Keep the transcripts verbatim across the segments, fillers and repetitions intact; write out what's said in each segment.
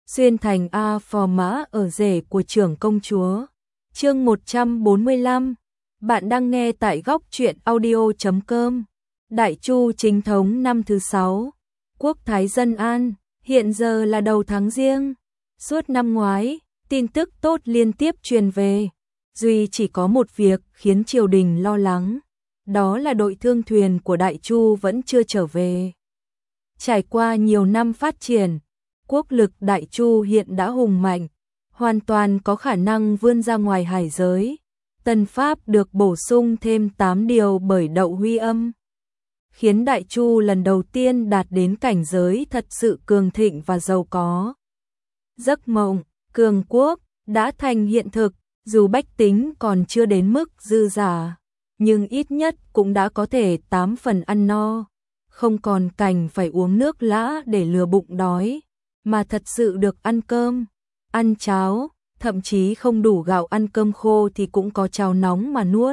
xuyên thành A phò mã ở rể của trưởng công chúa. Chương một trăm bốn mươi lăm. Bạn đang nghe tại góc truyện audio chấm com. Đại Chu chính thống năm thứ sáu. Quốc thái dân an, hiện giờ là đầu tháng Giêng. Suốt năm ngoái, tin tức tốt liên tiếp truyền về. Duy chỉ có một việc khiến triều đình lo lắng. Đó là đội thương thuyền của Đại Chu vẫn chưa trở về. Trải qua nhiều năm phát triển, quốc lực Đại Chu hiện đã hùng mạnh, hoàn toàn có khả năng vươn ra ngoài hải giới. Tân Pháp được bổ sung thêm tám điều bởi Đậu Huy Âm, khiến Đại Chu lần đầu tiên đạt đến cảnh giới thật sự cường thịnh và giàu có. Giấc mộng, cường quốc, đã thành hiện thực, dù bách tính còn chưa đến mức dư giả, nhưng ít nhất cũng đã có thể tám phần ăn no, không còn cảnh phải uống nước lã để lừa bụng đói, mà thật sự được ăn cơm, ăn cháo, thậm chí không đủ gạo ăn cơm khô thì cũng có cháo nóng mà nuốt.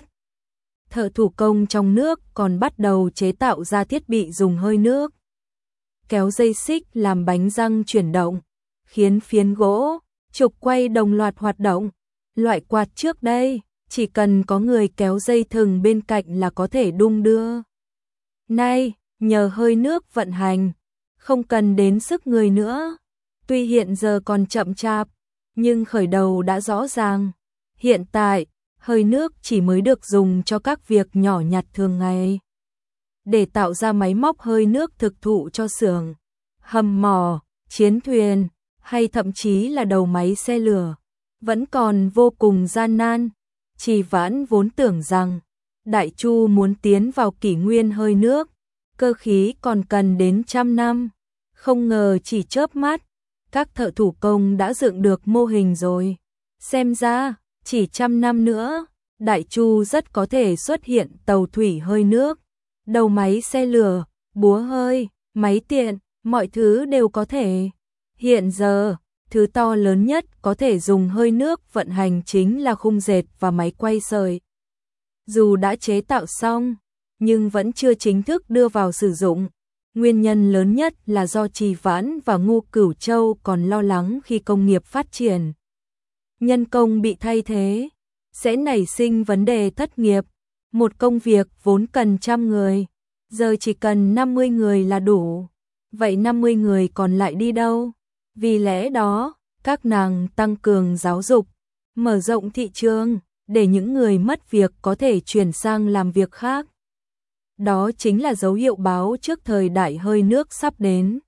Thợ thủ công trong nước còn bắt đầu chế tạo ra thiết bị dùng hơi nước, kéo dây xích làm bánh răng chuyển động, khiến phiến gỗ, trục quay đồng loạt hoạt động. Loại quạt trước đây, chỉ cần có người kéo dây thừng bên cạnh là có thể đung đưa. Nay, nhờ hơi nước vận hành, không cần đến sức người nữa. Tuy hiện giờ còn chậm chạp, nhưng khởi đầu đã rõ ràng. Hiện tại, hơi nước chỉ mới được dùng cho các việc nhỏ nhặt thường ngày. Để tạo ra máy móc hơi nước thực thụ cho xưởng, hầm mỏ, chiến thuyền, hay thậm chí là đầu máy xe lửa, vẫn còn vô cùng gian nan. Trì Vãn vốn tưởng rằng Đại Chu muốn tiến vào kỷ nguyên hơi nước, cơ khí còn cần đến trăm năm, không ngờ chỉ chớp mắt, các thợ thủ công đã dựng được mô hình rồi. Xem ra, chỉ trăm năm nữa, Đại Chu rất có thể xuất hiện tàu thủy hơi nước, đầu máy xe lửa, búa hơi, máy tiện, mọi thứ đều có thể. Hiện giờ, thứ to lớn nhất có thể dùng hơi nước vận hành chính là khung dệt và máy quay sợi. Dù đã chế tạo xong, nhưng vẫn chưa chính thức đưa vào sử dụng. Nguyên nhân lớn nhất là do Trì Vãn và Ngô Cửu Châu còn lo lắng khi công nghiệp phát triển, nhân công bị thay thế, sẽ nảy sinh vấn đề thất nghiệp. Một công việc vốn cần trăm người, giờ chỉ cần năm mươi người là đủ. Vậy năm mươi người còn lại đi đâu? Vì lẽ đó, các nàng tăng cường giáo dục, mở rộng thị trường, để những người mất việc có thể chuyển sang làm việc khác. Đó chính là dấu hiệu báo trước thời đại hơi nước sắp đến.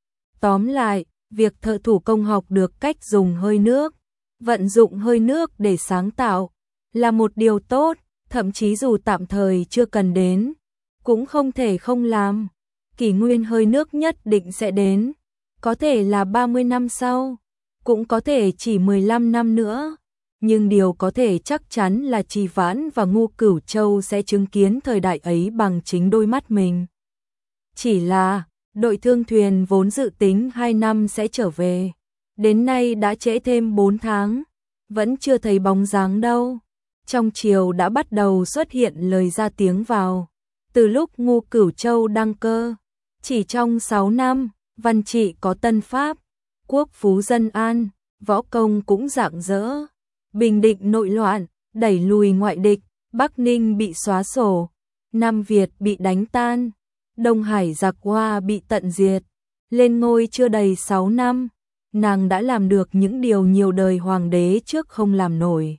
Tóm lại, việc thợ thủ công học được cách dùng hơi nước, vận dụng hơi nước để sáng tạo, là một điều tốt, thậm chí dù tạm thời chưa cần đến, cũng không thể không làm. Kỷ nguyên hơi nước nhất định sẽ đến, có thể là ba mươi năm sau, cũng có thể chỉ mười lăm năm nữa. Nhưng điều có thể chắc chắn là Trì Vãn và Ngô Cửu Châu sẽ chứng kiến thời đại ấy bằng chính đôi mắt mình. Chỉ là, đội thương thuyền vốn dự tính hai năm sẽ trở về, đến nay đã trễ thêm bốn tháng, vẫn chưa thấy bóng dáng đâu. Trong triều đã bắt đầu xuất hiện lời ra tiếng vào. Từ lúc Ngô Cửu Châu đăng cơ, chỉ trong sáu năm, văn trị có Tân Pháp, quốc phú dân an, võ công cũng rạng rỡ. Bình định nội loạn, đẩy lùi ngoại địch, Bắc Ninh bị xóa sổ, Nam Việt bị đánh tan, Đông Hải giặc Hoa bị tận diệt. Lên ngôi chưa đầy sáu năm, nàng đã làm được những điều nhiều đời hoàng đế trước không làm nổi.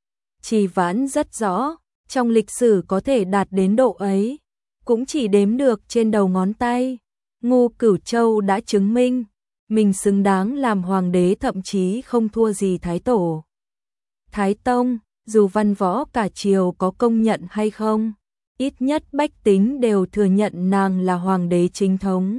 Trì Vãn rất rõ, trong lịch sử có thể đạt đến độ ấy, cũng chỉ đếm được trên đầu ngón tay. Ngô Cửu Châu đã chứng minh, mình xứng đáng làm hoàng đế, thậm chí không thua gì Thái Tổ, Thái Tông. Dù văn võ cả triều có công nhận hay không, ít nhất bách tính đều thừa nhận nàng là hoàng đế chính thống,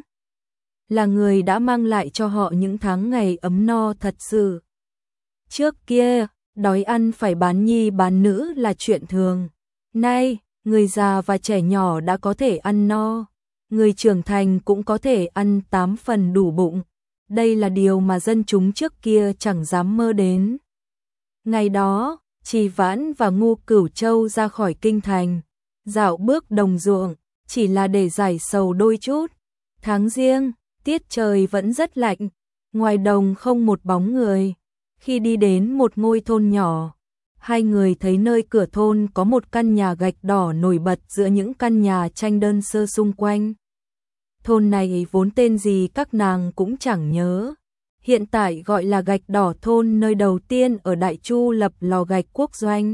là người đã mang lại cho họ những tháng ngày ấm no thật sự. Trước kia, đói ăn phải bán nhi bán nữ là chuyện thường. Nay, người già và trẻ nhỏ đã có thể ăn no, người trưởng thành cũng có thể ăn tám phần đủ bụng. Đây là điều mà dân chúng trước kia chẳng dám mơ đến. Ngày đó, Trì Vãn và Ngô Cửu Châu ra khỏi kinh thành, dạo bước đồng ruộng, chỉ là để giải sầu đôi chút. Tháng Giêng, tiết trời vẫn rất lạnh, Ngoài đồng không một bóng người. Khi đi đến một ngôi thôn nhỏ, hai người thấy nơi cửa thôn có một căn nhà gạch đỏ nổi bật giữa những căn nhà tranh đơn sơ xung quanh. Thôn này vốn tên gì các nàng cũng chẳng nhớ. Hiện tại gọi là gạch đỏ thôn, nơi đầu tiên ở Đại Chu lập lò gạch quốc doanh.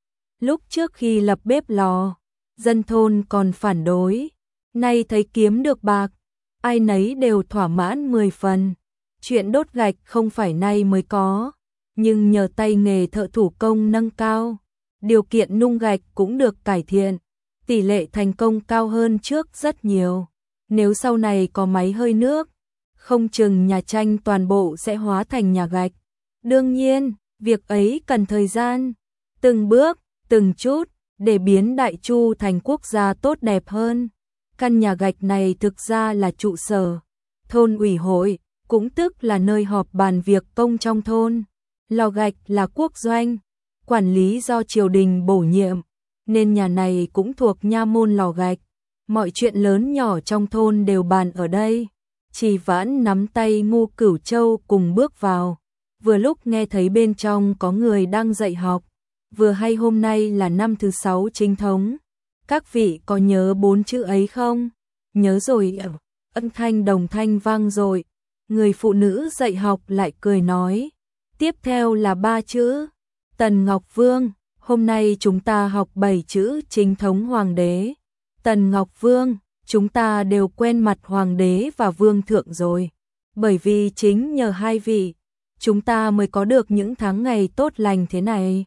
Lúc trước khi lập bếp lò, dân thôn còn phản đối. Nay thấy kiếm được bạc, ai nấy đều thỏa mãn mười phần. Chuyện đốt gạch không phải nay mới có, nhưng nhờ tay nghề thợ thủ công nâng cao, điều kiện nung gạch cũng được cải thiện, tỷ lệ thành công cao hơn trước rất nhiều. Nếu sau này có máy hơi nước, không chừng nhà tranh toàn bộ sẽ hóa thành nhà gạch. Đương nhiên, việc ấy cần thời gian, từng bước, từng chút, để biến Đại Chu thành quốc gia tốt đẹp hơn. Căn nhà gạch này thực ra là trụ sở thôn ủy hội, cũng tức là nơi họp bàn việc công trong thôn. Lò gạch là quốc doanh, quản lý do triều đình bổ nhiệm, nên nhà này cũng thuộc nha môn lò gạch. Mọi chuyện lớn nhỏ trong thôn đều bàn ở đây. Trì Vãn nắm tay Ngu Cửu Châu cùng bước vào. Vừa lúc nghe thấy bên trong có người đang dạy học. Vừa hay hôm nay là năm thứ sáu chính thống. Các vị có nhớ bốn chữ ấy không? Nhớ rồi. Âm thanh đồng thanh vang rồi. Người phụ nữ dạy học lại cười nói. Tiếp theo là ba chữ. Tần Ngọc Vương. Hôm nay chúng ta học bảy chữ chính thống hoàng đế. Tần Ngọc Vương, chúng ta đều quen mặt hoàng đế và vương thượng rồi. Bởi vì chính nhờ hai vị, chúng ta mới có được những tháng ngày tốt lành thế này.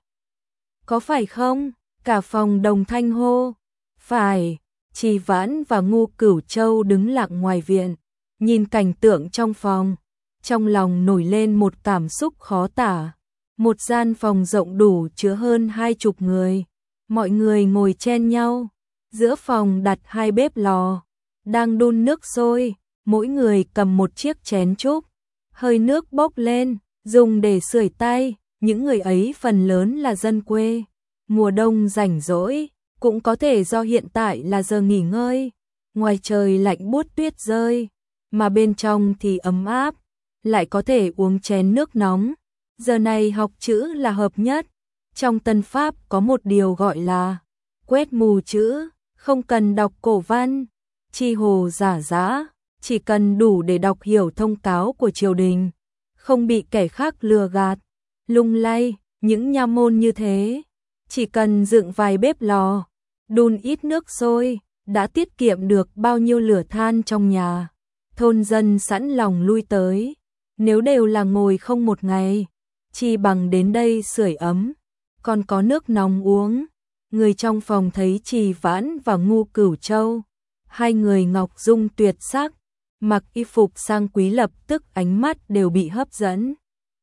Có phải không? Cả phòng đồng thanh hô. Phải. Trì Vãn và Ngu Cửu Châu đứng lặng ngoài viện, nhìn cảnh tượng trong phòng, trong lòng nổi lên một cảm xúc khó tả. Một gian phòng rộng đủ chứa hơn hai chục người, mọi người ngồi chen nhau. Giữa phòng đặt hai bếp lò, đang đun nước sôi, mỗi người cầm một chiếc chén trúc, hơi nước bốc lên, dùng để sưởi tay. Những người ấy phần lớn là dân quê, mùa đông rảnh rỗi, cũng có thể do hiện tại là giờ nghỉ ngơi. Ngoài trời lạnh buốt tuyết rơi, mà bên trong thì ấm áp, lại có thể uống chén nước nóng. Giờ này học chữ là hợp nhất. Trong Tân Pháp có một điều gọi là quét mù chữ. Không cần đọc cổ văn, chi hồ giả dã, chỉ cần đủ để đọc hiểu thông cáo của triều đình, không bị kẻ khác lừa gạt, lung lay. Những nha môn như thế, chỉ cần dựng vài bếp lò, đun ít nước sôi, đã tiết kiệm được bao nhiêu lửa than trong nhà. Thôn dân sẵn lòng lui tới, nếu đều là ngồi không một ngày, chi bằng đến đây sưởi ấm, còn có nước nóng uống. Người trong phòng thấy Trì Vãn và Ngu Cửu Châu, hai người ngọc dung tuyệt sắc, mặc y phục sang quý, lập tức ánh mắt đều bị hấp dẫn.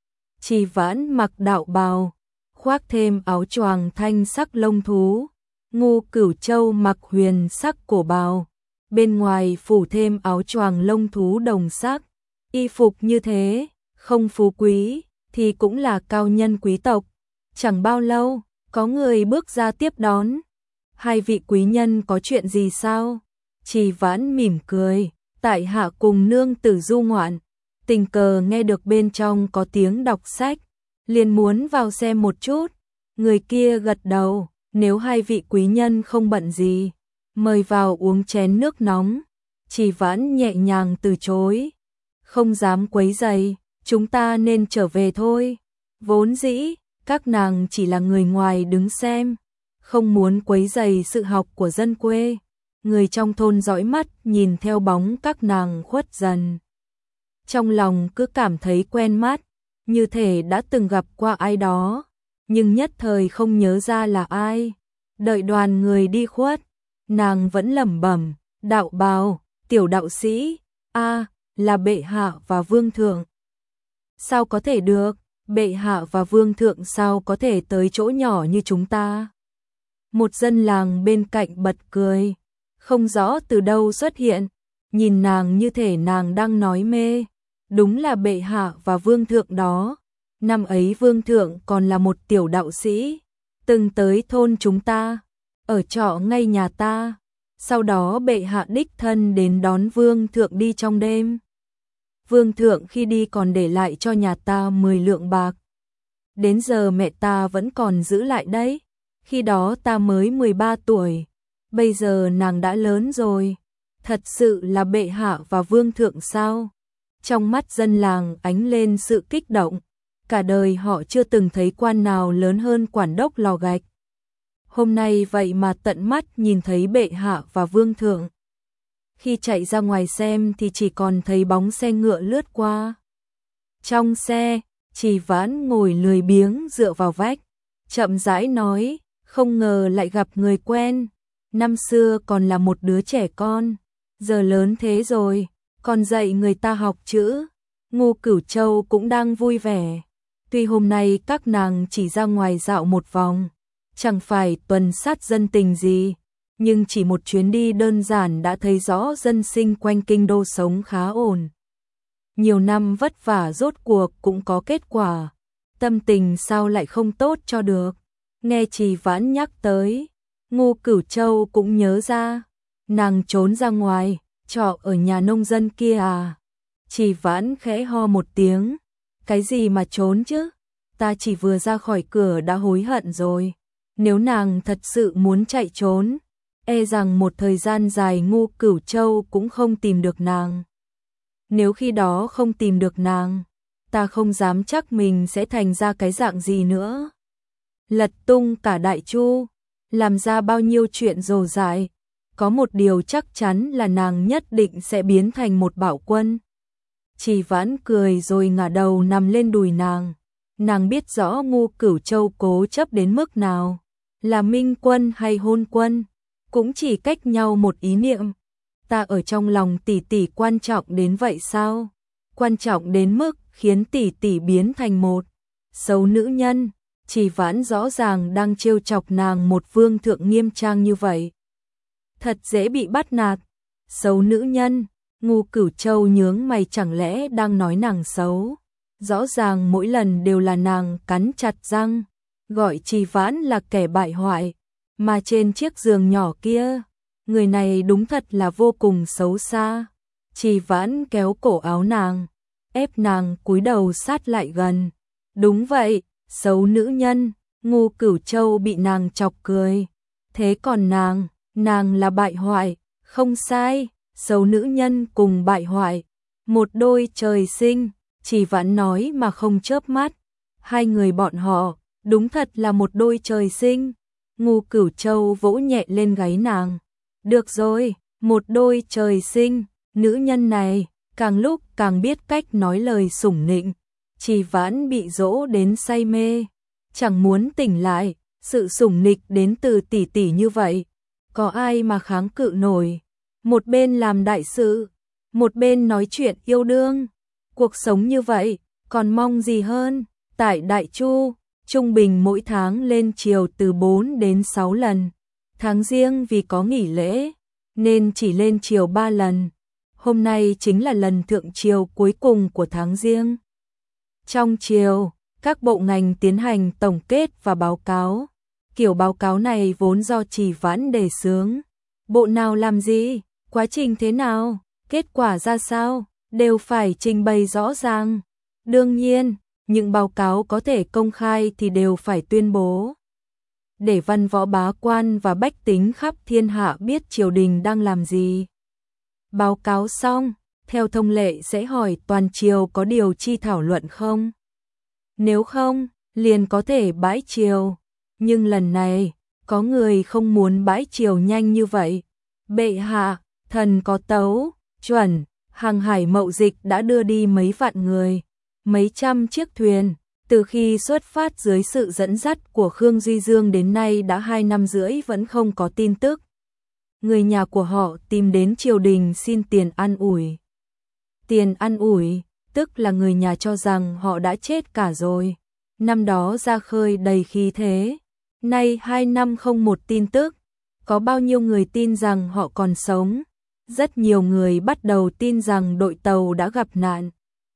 Trì Vãn mặc đạo bào, khoác thêm áo choàng thanh sắc lông thú. Ngu Cửu Châu mặc huyền sắc cổ bào, bên ngoài phủ thêm áo choàng lông thú đồng sắc. Y phục như thế, không phú quý thì cũng là cao nhân quý tộc. Chẳng bao lâu, có người bước ra tiếp đón. Hai vị quý nhân có chuyện gì sao? Trì Vãn mỉm cười, tại hạ cùng nương tử du ngoạn, tình cờ nghe được bên trong có tiếng đọc sách, liền muốn vào xem một chút. Người kia gật đầu, nếu hai vị quý nhân không bận gì, mời vào uống chén nước nóng. Trì Vãn nhẹ nhàng từ chối, không dám quấy rầy, chúng ta nên trở về thôi. Vốn dĩ các nàng chỉ là người ngoài đứng xem, không muốn quấy rầy sự học của dân quê. Người trong thôn dõi mắt nhìn theo bóng các nàng khuất dần, trong lòng cứ cảm thấy quen mắt, như thể đã từng gặp qua ai đó, nhưng nhất thời không nhớ ra là ai. Đợi đoàn người đi khuất, nàng vẫn lẩm bẩm, đạo bào, tiểu đạo sĩ, a, là bệ hạ và vương thượng. Sao có thể được? Bệ hạ và vương thượng sao có thể tới chỗ nhỏ như chúng ta? Một dân làng bên cạnh bật cười, không rõ từ đâu xuất hiện, nhìn nàng như thể nàng đang nói mê. Đúng là bệ hạ và vương thượng đó. Năm ấy vương thượng còn là một tiểu đạo sĩ, từng tới thôn chúng ta, ở trọ ngay nhà ta. Sau đó bệ hạ đích thân đến đón vương thượng đi trong đêm. Vương thượng khi đi còn để lại cho nhà ta mười lượng bạc. Đến giờ mẹ ta vẫn còn giữ lại đấy. Khi đó ta mới mười ba tuổi, bây giờ nàng đã lớn rồi. Thật sự là bệ hạ và vương thượng sao? Trong mắt dân làng ánh lên sự kích động. Cả đời họ chưa từng thấy quan nào lớn hơn quản đốc lò gạch. Hôm nay vậy mà tận mắt nhìn thấy bệ hạ và vương thượng. Khi chạy ra ngoài xem thì chỉ còn thấy bóng xe ngựa lướt qua. Trong xe, Trì Vãn ngồi lười biếng dựa vào vách, chậm rãi nói, không ngờ lại gặp người quen. Năm xưa còn là một đứa trẻ con, giờ lớn thế rồi, còn dạy người ta học chữ. Ngô Cửu Châu cũng đang vui vẻ. Tuy hôm nay các nàng chỉ ra ngoài dạo một vòng, chẳng phải tuần sát dân tình gì, nhưng chỉ một chuyến đi đơn giản đã thấy rõ dân sinh quanh kinh đô sống khá ổn. Nhiều năm vất vả rốt cuộc cũng có kết quả, tâm tình sao lại không tốt cho được. Nghe Trì Vãn nhắc tới, Ngô Cửu Châu cũng nhớ ra, nàng trốn ra ngoài, trọ ở nhà nông dân kia à. Trì Vãn khẽ ho một tiếng, cái gì mà trốn chứ, ta chỉ vừa ra khỏi cửa đã hối hận rồi. Nếu nàng thật sự muốn chạy trốn, e rằng một thời gian dài Ngô Cửu Châu cũng không tìm được nàng. Nếu khi đó không tìm được nàng, ta không dám chắc mình sẽ thành ra cái dạng gì nữa. Lật tung cả Đại Chu, làm ra bao nhiêu chuyện rồ dại, có một điều chắc chắn là nàng nhất định sẽ biến thành một bạo quân. Trì Vãn cười rồi ngả đầu nằm lên đùi nàng. Nàng biết rõ Ngô Cửu Châu cố chấp đến mức nào, là minh quân hay hôn quân, cũng chỉ cách nhau một ý niệm. Ta ở trong lòng tỷ tỷ quan trọng đến vậy sao? Quan trọng đến mức khiến tỷ tỷ biến thành một xấu nữ nhân. Trì Vãn rõ ràng đang trêu chọc nàng một vương thượng nghiêm trang như vậy. Thật dễ bị bắt nạt. Xấu nữ nhân, Ngô Cửu Châu nhướng mày, chẳng lẽ đang nói nàng xấu? Rõ ràng mỗi lần đều là nàng cắn chặt răng, gọi Trì Vãn là kẻ bại hoại. Mà trên chiếc giường nhỏ kia, người này đúng thật là vô cùng xấu xa. Trì Vãn kéo cổ áo nàng, ép nàng cúi đầu sát lại gần. Đúng vậy, xấu nữ nhân. Ngô Cửu Châu bị nàng chọc cười. Thế còn nàng, nàng là bại hoại, không sai, xấu nữ nhân cùng bại hoại, một đôi trời sinh. Trì Vãn nói mà không chớp mắt. Hai người bọn họ, đúng thật là một đôi trời sinh. Ngô Cửu Châu vỗ nhẹ lên gáy nàng. Được rồi, một đôi trời sinh, nữ nhân này, càng lúc càng biết cách nói lời sủng nịnh. Trì Vãn bị dỗ đến say mê, chẳng muốn tỉnh lại, sự sủng nịnh đến từ tỷ tỷ như vậy, có ai mà kháng cự nổi. Một bên làm đại sự, một bên nói chuyện yêu đương. Cuộc sống như vậy, còn mong gì hơn? Tại Đại Chu, trung bình mỗi tháng lên triều từ bốn đến sáu lần. Tháng Giêng vì có nghỉ lễ, nên chỉ lên triều ba lần. Hôm nay chính là lần thượng triều cuối cùng của tháng Giêng. Trong triều, các bộ ngành tiến hành tổng kết và báo cáo. Kiểu báo cáo này vốn do Trì Vãn đề xướng. Bộ nào làm gì, quá trình thế nào, kết quả ra sao, đều phải trình bày rõ ràng. Đương nhiên, những báo cáo có thể công khai thì đều phải tuyên bố, để văn võ bá quan và bách tính khắp thiên hạ biết triều đình đang làm gì. Báo cáo xong, theo thông lệ sẽ hỏi toàn triều có điều chi thảo luận không. Nếu không, liền có thể bãi triều. Nhưng lần này, có người không muốn bãi triều nhanh như vậy. Bệ hạ, thần có tấu, chuẩn, hàng hải mậu dịch đã đưa đi mấy vạn người, mấy trăm chiếc thuyền. Từ khi xuất phát dưới sự dẫn dắt của Khương Duy Dương đến nay đã hai năm rưỡi vẫn không có tin tức. Người nhà của họ tìm đến triều đình xin tiền ăn ủi. Tiền ăn ủi, tức là người nhà cho rằng họ đã chết cả rồi. Năm đó ra khơi đầy khí thế, nay hai năm không một tin tức. Có bao nhiêu người tin rằng họ còn sống? Rất nhiều người bắt đầu tin rằng đội tàu đã gặp nạn.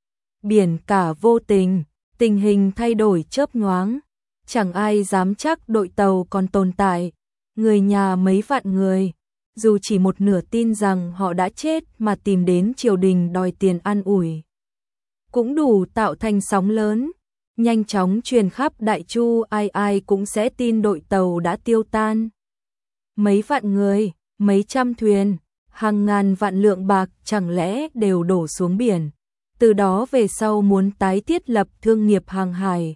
Biển cả vô tình, tình hình thay đổi chớp nhoáng, chẳng ai dám chắc đội tàu còn tồn tại. Người nhà mấy vạn người, dù chỉ một nửa tin rằng họ đã chết mà tìm đến triều đình đòi tiền ăn ủi. cũng đủ tạo thành sóng lớn, nhanh chóng truyền khắp Đại Chu, ai ai cũng sẽ tin đội tàu đã tiêu tan. Mấy vạn người, mấy trăm thuyền, hàng ngàn vạn lượng bạc chẳng lẽ đều đổ xuống biển, từ đó về sau muốn tái thiết lập thương nghiệp hàng hải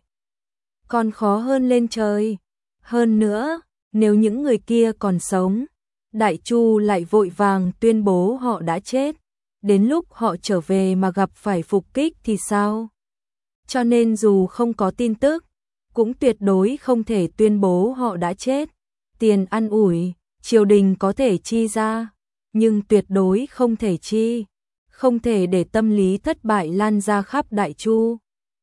còn khó hơn lên trời. Hơn nữa, nếu những người kia còn sống, Đại Chu lại vội vàng tuyên bố họ đã chết, đến lúc họ trở về mà gặp phải phục kích thì sao? Cho nên dù không có tin tức, cũng tuyệt đối không thể tuyên bố họ đã chết. Tiền ăn ủi, triều đình có thể chi ra, nhưng tuyệt đối không thể chi, không thể để tâm lý thất bại lan ra khắp Đại Chu,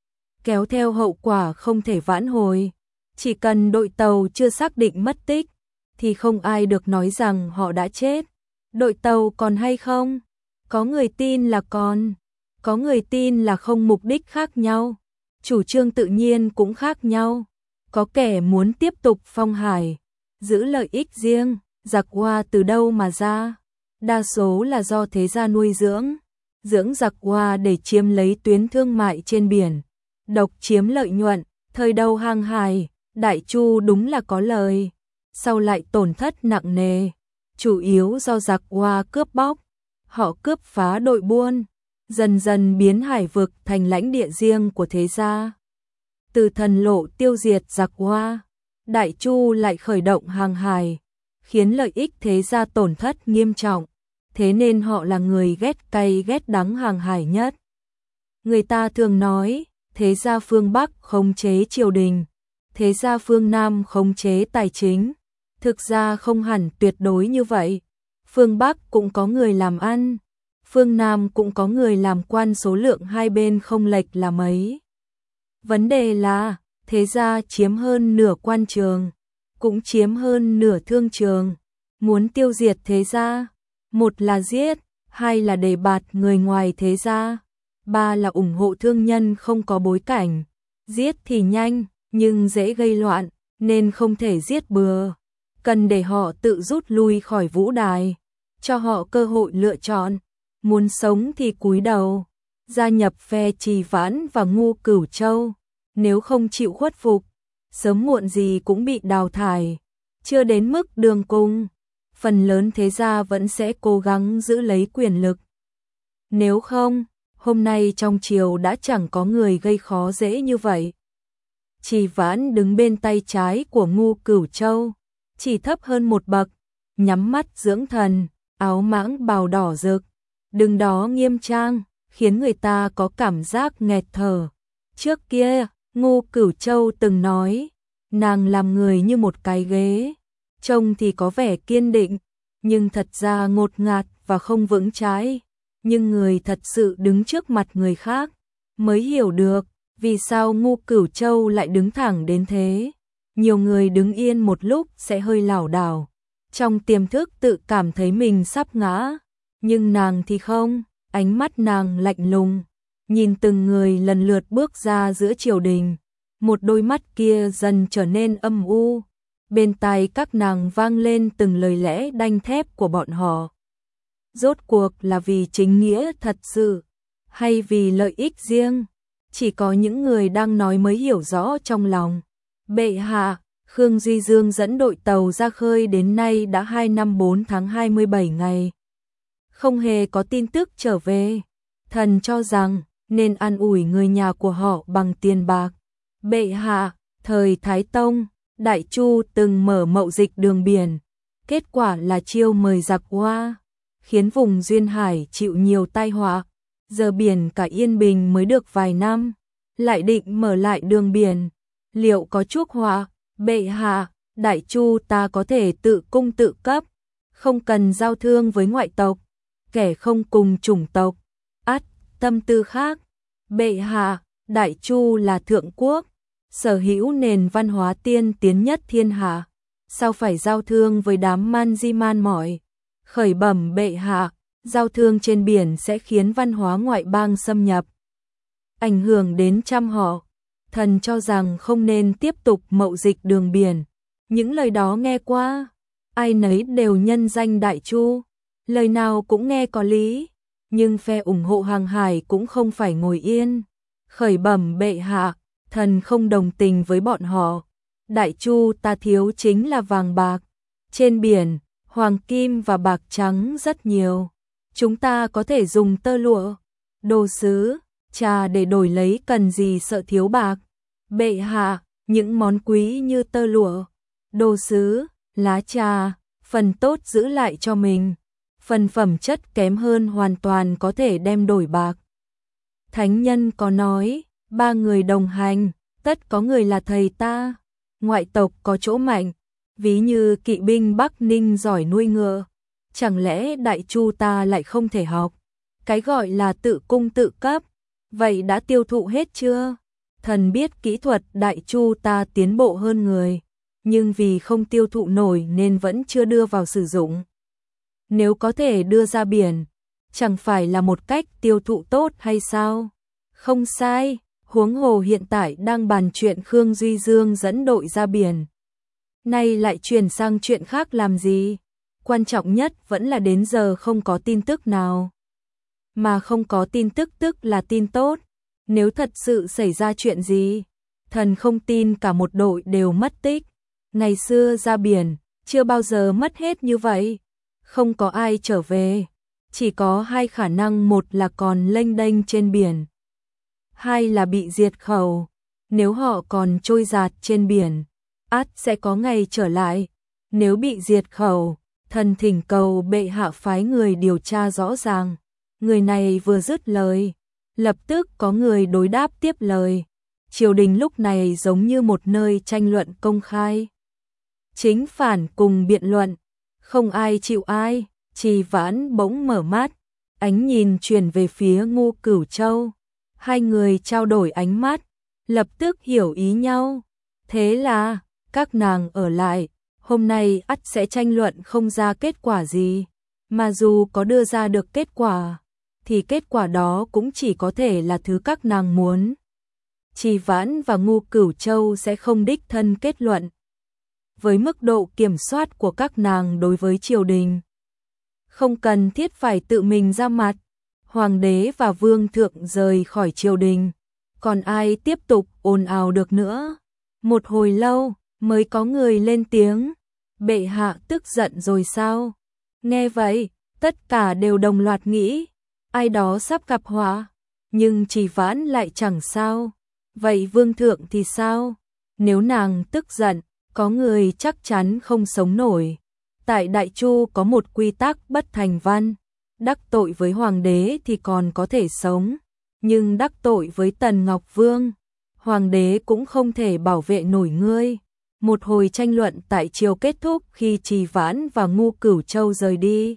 kéo theo hậu quả không thể vãn hồi. Chỉ cần đội tàu chưa xác định mất tích, thì không ai được nói rằng họ đã chết. Đội tàu còn hay không? Có người tin là còn, có người tin là không, mục đích khác nhau, chủ trương tự nhiên cũng khác nhau. Có kẻ muốn tiếp tục phong hải, giữ lợi ích riêng, giặc Hoa từ đâu mà ra? Đa số là do thế gia nuôi dưỡng, dưỡng giặc Hoa để chiếm lấy tuyến thương mại trên biển, độc chiếm lợi nhuận. Thời đầu hàng hải, Đại Chu đúng là có lời, sau lại tổn thất nặng nề, chủ yếu do giặc Hoa cướp bóc. Họ cướp phá đội buôn, dần dần biến hải vực thành lãnh địa riêng của thế gia. Từ Thần Lộ tiêu diệt giặc Hoa, Đại Chu lại khởi động hàng hải, khiến lợi ích thế gia tổn thất nghiêm trọng, thế nên họ là người ghét cay ghét đắng hàng hải nhất. Người ta thường nói, thế gia phương Bắc khống chế triều đình, thế gia phương Nam khống chế tài chính. Thực ra không hẳn tuyệt đối như vậy. Phương Bắc cũng có người làm ăn, phương Nam cũng có người làm quan, số lượng hai bên không lệch là mấy. Vấn đề là, thế gia chiếm hơn nửa quan trường, cũng chiếm hơn nửa thương trường. Muốn tiêu diệt thế gia, một là giết, hai là đề bạt người ngoài thế gia, ba là ủng hộ thương nhân không có bối cảnh. Giết thì nhanh, nhưng dễ gây loạn, nên không thể giết bừa. Cần để họ tự rút lui khỏi vũ đài, cho họ cơ hội lựa chọn. Muốn sống thì cúi đầu, gia nhập phe Trì Vãn và Ngu Cửu Châu. Nếu không chịu khuất phục, sớm muộn gì cũng bị đào thải. Chưa đến mức đường cùng, phần lớn thế gia vẫn sẽ cố gắng giữ lấy quyền lực. Nếu không, hôm nay trong triều đã chẳng có người gây khó dễ như vậy. Trì Vãn đứng bên tay trái của Ngu Cửu Châu, chỉ thấp hơn một bậc, nhắm mắt dưỡng thần, áo mãng bào đỏ rực, đứng đó nghiêm trang, khiến người ta có cảm giác nghẹt thở. Trước kia, Ngu Cửu Châu từng nói, nàng làm người như một cái ghế, trông thì có vẻ kiên định, nhưng thật ra ngột ngạt và không vững chãi. Nhưng người thật sự đứng trước mặt người khác, mới hiểu được, vì sao Ngu Cửu Châu lại đứng thẳng đến thế. Nhiều người đứng yên một lúc sẽ hơi lảo đảo, trong tiềm thức tự cảm thấy mình sắp ngã, nhưng nàng thì không, ánh mắt nàng lạnh lùng, nhìn từng người lần lượt bước ra giữa triều đình, một đôi mắt kia dần trở nên âm u, bên tai các nàng vang lên từng lời lẽ đanh thép của bọn họ. Rốt cuộc là vì chính nghĩa thật sự, hay vì lợi ích riêng, chỉ có những người đang nói mới hiểu rõ trong lòng. Bệ hạ, Khương Duy Dương dẫn đội tàu ra khơi đến nay đã hai năm bốn tháng hai mươi bảy ngày. Không hề có tin tức trở về. Thần cho rằng nên an ủi người nhà của họ bằng tiền bạc. Bệ hạ, thời Thái Tông, Đại Chu từng mở mậu dịch đường biển. Kết quả là chiêu mời giặc Hoa, khiến vùng duyên hải chịu nhiều tai họa. Giờ biển cả yên bình mới được vài năm, lại định mở lại đường biển. Liệu có chuốc họa? Bệ hạ, Đại Chu ta có thể tự cung tự cấp, không cần giao thương với ngoại tộc, kẻ không cùng chủng tộc, ắt tâm tư khác. Bệ hạ, Đại Chu là thượng quốc, sở hữu nền văn hóa tiên tiến nhất thiên hạ, sao phải giao thương với đám man di man mỏi? Khởi bẩm bệ hạ, giao thương trên biển sẽ khiến văn hóa ngoại bang xâm nhập, ảnh hưởng đến trăm họ. Thần cho rằng không nên tiếp tục mậu dịch đường biển. Những lời đó nghe qua, ai nấy đều nhân danh Đại Chu, lời nào cũng nghe có lý, nhưng phe ủng hộ hàng hải cũng không phải ngồi yên. Khởi bẩm bệ hạ, thần không đồng tình với bọn họ. Đại Chu ta thiếu chính là vàng bạc. Trên biển, hoàng kim và bạc trắng rất nhiều. Chúng ta có thể dùng tơ lụa, đồ sứ, trà để đổi lấy, cần gì sợ thiếu bạc. Bệ hạ, những món quý như tơ lụa, đồ sứ, lá trà, phần tốt giữ lại cho mình. Phần phẩm chất kém hơn hoàn toàn có thể đem đổi bạc. Thánh nhân có nói, ba người đồng hành, tất có người là thầy ta. Ngoại tộc có chỗ mạnh, ví như kỵ binh Bắc Ninh giỏi nuôi ngựa. Chẳng lẽ Đại Chu ta lại không thể học? Cái gọi là tự cung tự cấp, vậy đã tiêu thụ hết chưa? Thần biết kỹ thuật Đại Chu ta tiến bộ hơn người, nhưng vì không tiêu thụ nổi nên vẫn chưa đưa vào sử dụng. Nếu có thể đưa ra biển, chẳng phải là một cách tiêu thụ tốt hay sao? Không sai, huống hồ hiện tại đang bàn chuyện Khương Duy Dương dẫn đội ra biển. Nay lại chuyển sang chuyện khác làm gì? Quan trọng nhất vẫn là đến giờ không có tin tức nào. Mà không có tin tức tức là tin tốt. Nếu thật sự xảy ra chuyện gì, thần không tin cả một đội đều mất tích. Ngày xưa ra biển, chưa bao giờ mất hết như vậy. Không có ai trở về. Chỉ có hai khả năng, một là còn lênh đênh trên biển, hai là bị diệt khẩu. Nếu họ còn trôi dạt trên biển, ắt sẽ có ngày trở lại. Nếu bị diệt khẩu, thần thỉnh cầu bệ hạ phái người điều tra rõ ràng. Người này vừa dứt lời, lập tức có người đối đáp tiếp lời. Triều đình lúc này giống như một nơi tranh luận công khai. Chính phản cùng biện luận, không ai chịu ai. Trì Vãn bỗng mở mắt, ánh nhìn chuyển về phía Ngô Cửu Châu. Hai người trao đổi ánh mắt, lập tức hiểu ý nhau. Thế là, các nàng ở lại, hôm nay ắt sẽ tranh luận không ra kết quả gì. Mà dù có đưa ra được kết quả, thì kết quả đó cũng chỉ có thể là thứ các nàng muốn. Trì Vãn và Ngô Cửu Châu sẽ không đích thân kết luận. Với mức độ kiểm soát của các nàng đối với triều đình, không cần thiết phải tự mình ra mặt. Hoàng đế và vương thượng rời khỏi triều đình, còn ai tiếp tục ồn ào được nữa. Một hồi lâu mới có người lên tiếng, bệ hạ tức giận rồi sao? Nghe vậy, tất cả đều đồng loạt nghĩ, ai đó sắp gặp họa. Nhưng Trì Vãn lại chẳng sao. Vậy vương thượng thì sao? Nếu nàng tức giận, có người chắc chắn không sống nổi. Tại Đại Chu có một quy tắc bất thành văn, đắc tội với hoàng đế thì còn có thể sống, nhưng đắc tội với Tần Ngọc Vương, hoàng đế cũng không thể bảo vệ nổi ngươi. Một hồi tranh luận tại triều kết thúc khi Trì Vãn và Ngô Cửu Châu rời đi.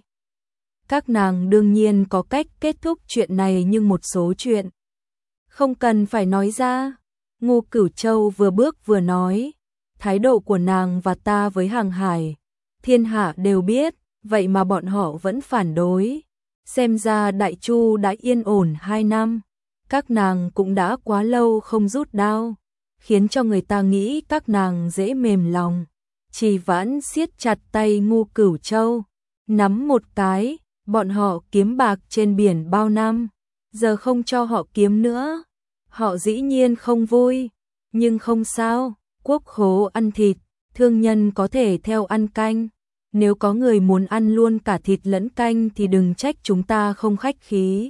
Các nàng đương nhiên có cách kết thúc chuyện này, nhưng một số chuyện không cần phải nói ra. Ngô Cửu Châu vừa bước vừa nói, thái độ của nàng và ta với hàng hải, thiên hạ đều biết, vậy mà bọn họ vẫn phản đối. Xem ra Đại Chu đã yên ổn hai năm, các nàng cũng đã quá lâu không rút đao, khiến cho người ta nghĩ các nàng dễ mềm lòng. Trì Vãn siết chặt tay Ngô Cửu Châu, nắm một cái, bọn họ kiếm bạc trên biển bao năm, giờ không cho họ kiếm nữa. Họ dĩ nhiên không vui, nhưng không sao, quốc khố ăn thịt, thương nhân có thể theo ăn canh. Nếu có người muốn ăn luôn cả thịt lẫn canh thì đừng trách chúng ta không khách khí.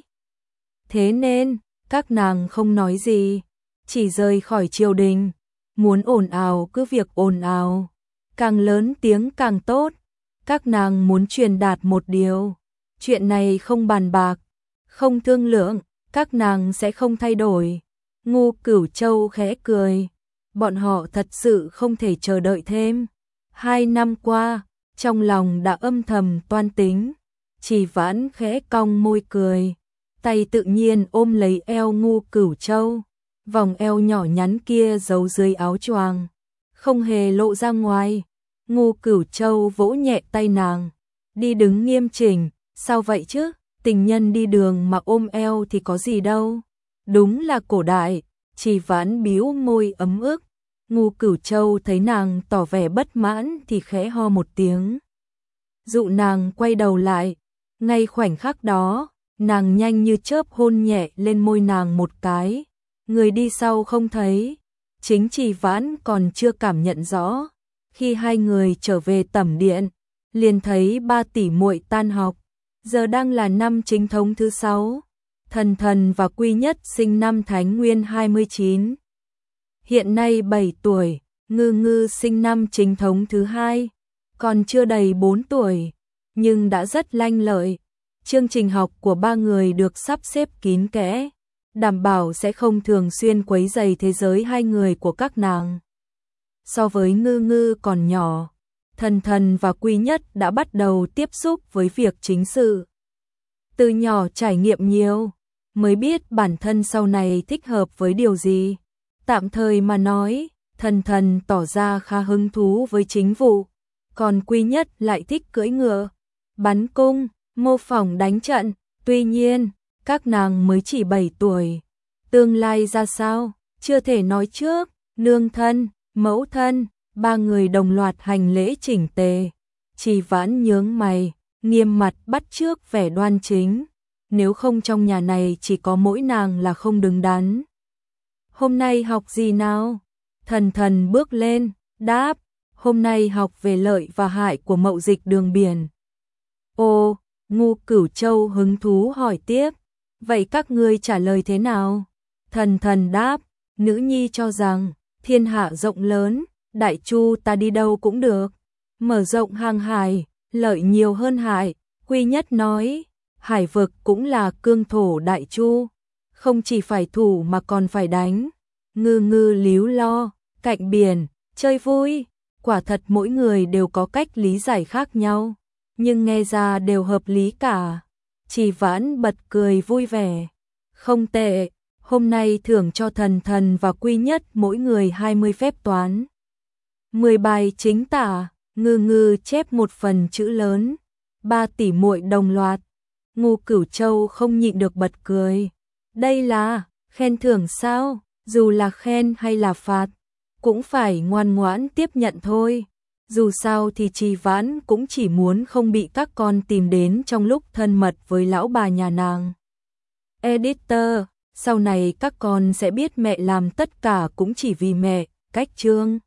Thế nên, các nàng không nói gì, chỉ rời khỏi triều đình. Muốn ồn ào cứ việc ồn ào, càng lớn tiếng càng tốt. Các nàng muốn truyền đạt một điều, chuyện này không bàn bạc, không thương lượng, các nàng sẽ không thay đổi. Ngô Cửu Châu khẽ cười, bọn họ thật sự không thể chờ đợi thêm. Hai năm qua, trong lòng đã âm thầm toan tính. Trì Vãn khẽ cong môi cười, tay tự nhiên ôm lấy eo Ngô Cửu Châu. Vòng eo nhỏ nhắn kia giấu dưới áo choàng, không hề lộ ra ngoài. Ngô Cửu Châu vỗ nhẹ tay nàng, đi đứng nghiêm chỉnh. Sao vậy chứ, tình nhân đi đường mà ôm eo thì có gì đâu. Đúng là cổ đại. Trì Vãn bĩu môi ấm ức. Ngô Cửu Châu thấy nàng tỏ vẻ bất mãn thì khẽ ho một tiếng, dụ nàng quay đầu lại. Ngay khoảnh khắc đó, Nàng nhanh như chớp hôn nhẹ lên môi nàng một cái, người đi sau không thấy, chính Trì Vãn còn chưa cảm nhận rõ. Khi hai người trở về tẩm điện, liền thấy ba tỷ muội tan học, giờ đang là năm chính thống thứ sáu. Thần Thần và Quy Nhất sinh năm Thánh Nguyên hai mươi chín, hiện nay bảy tuổi, Ngư Ngư sinh năm chính thống thứ hai, còn chưa đầy bốn tuổi, nhưng đã rất lanh lợi. Chương trình học của ba người được sắp xếp kín kẽ, đảm bảo sẽ không thường xuyên quấy rầy thế giới hai người của các nàng. So với Ngư Ngư còn nhỏ, Thần Thần và Quy Nhất đã bắt đầu tiếp xúc với việc chính sự. Từ nhỏ trải nghiệm nhiều, mới biết bản thân sau này thích hợp với điều gì. Tạm thời mà nói, Thần Thần tỏ ra khá hứng thú với chính vụ, còn Quy Nhất lại thích cưỡi ngựa, bắn cung, mô phỏng đánh trận. Tuy nhiên, các nàng mới chỉ bảy tuổi, tương lai ra sao, chưa thể nói trước. Nương thân, mẫu thân, ba người đồng loạt hành lễ chỉnh tề. Trì Vãn nhướng mày, nghiêm mặt bắt chước vẻ đoan chính, nếu không trong nhà này chỉ có mỗi nàng là không đứng đắn. Hôm nay học gì nào? Thần Thần bước lên, đáp, hôm nay học về lợi và hại của mậu dịch đường biển. Ô, Ngu Cửu Châu hứng thú hỏi tiếp, vậy các ngươi trả lời thế nào? Thần Thần đáp, nữ nhi cho rằng, thiên hạ rộng lớn, đại chu ta đi đâu cũng được, mở rộng hàng hải, lợi nhiều hơn hại. Quy Nhất nói, hải vực cũng là cương thổ đại chu, không chỉ phải thủ mà còn phải đánh. Ngư Ngư líu lo, cạnh biển, chơi vui, quả thật mỗi người đều có cách lý giải khác nhau, nhưng nghe ra đều hợp lý cả. Trì Vãn bật cười vui vẻ, không tệ, hôm nay thưởng cho Thần Thần và Quy Nhất mỗi người hai mươi phép toán. mười bài chính tả, Ngư Ngư chép một phần chữ lớn, ba tỷ muội đồng loạt. Ngu Cửu Châu không nhịn được bật cười, đây là khen thưởng sao? Dù là khen hay là phạt, cũng phải ngoan ngoãn tiếp nhận thôi. Dù sao thì Trì Vãn cũng chỉ muốn không bị các con tìm đến trong lúc thân mật với lão bà nhà nàng. Editor, sau này các con sẽ biết mẹ làm tất cả cũng chỉ vì mẹ. Cách chương